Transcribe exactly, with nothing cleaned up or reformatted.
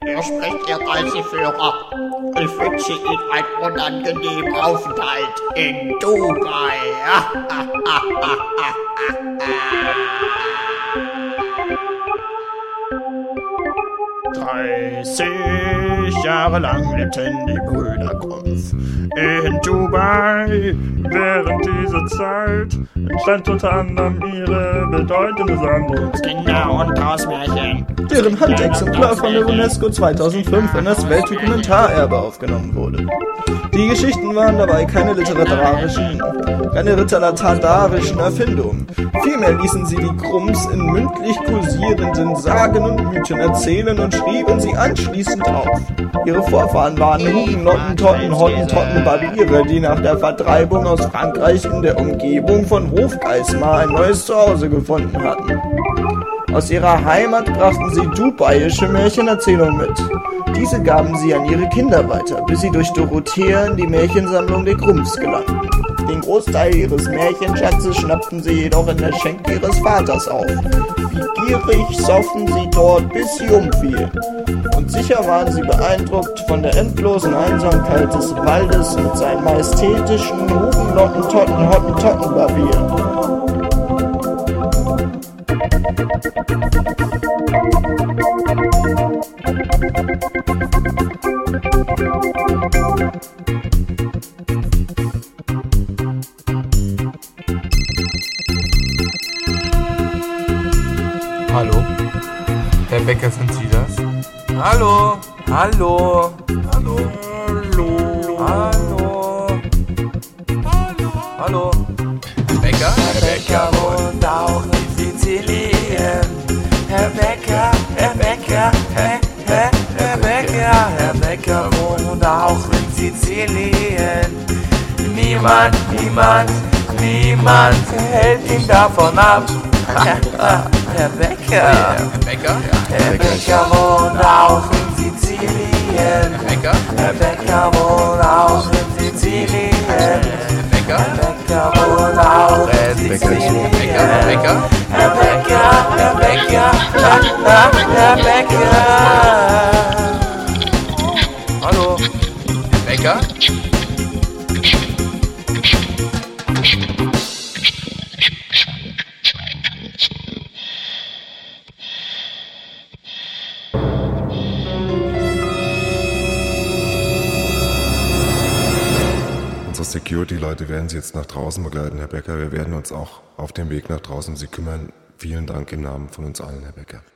Hier spricht Ihr Reiseführer. Ich wünsche Ihnen einen unangenehmen Aufenthalt in Dubai. dreißig Jahre lang lebten die Brüder Grumpf in Dubai. Während dieser Zeit entstand unter anderem ihre bedeutende Sammlung Kinder- und Hausmärchen, deren Handexemplar von der UNESCO zweitausendfünf in das Weltdokumentarerbe aufgenommen wurde. Die Geschichten waren dabei keine literarischen, keine literarischen Erfindungen. Vielmehr ließen sie die Grumps in mündlich kursierenden Sagen und Mythen erzählen und schrieben sie anschließend auf. Ihre Vorfahren waren Hugenotten, Totten, Hottentotten, Barbiere, die nach der Vertreibung aus Frankreich in der Umgebung von Hofgeismar ein neues Zuhause gefunden hatten. Aus ihrer Heimat brachten sie dubaiische Märchenerzählungen mit. Diese gaben sie an ihre Kinder weiter, bis sie durch Dorothea in die Märchensammlung der Grumps gelangten. Den Großteil ihres Märchenschatzes schnappten sie jedoch in der Schenke ihres Vaters auf. Wie gierig soffen sie dort, bis sie umfielen. Und sicher waren sie beeindruckt von der endlosen Einsamkeit des Waldes mit seinen majestätischen Hugenotten, Totten, Hottentotten, Barbieren. Hallo? Herr Becker, sind Sie das? Hallo? Hallo? Hallo? Hallo? Hallo? Hallo? Herr Becker? Herr Becker wohnt auch in Sizilien. Herr Becker, Herr Becker, Herr, Herr, Herr Becker, Herr Becker wohnt auch in Sizilien. Niemand, niemand, niemand hält ihn davon ab. Herr Becker, Herr Becker? Herr Becker wohnt auch in Sizilien. Herr Becker? Herr Becker wohnt auch in Sizilien. Herr Becker? Herr Becker wohnt auch in Sizilien. Herr Becker? Herr Becker, Herr Becker, Herr, Herr Becker. Hallo? Herr Becker? Unsere Security-Leute werden Sie jetzt nach draußen begleiten, Herr Becker. Wir werden uns auch auf dem Weg nach draußen um Sie kümmern. Vielen Dank im Namen von uns allen, Herr Becker.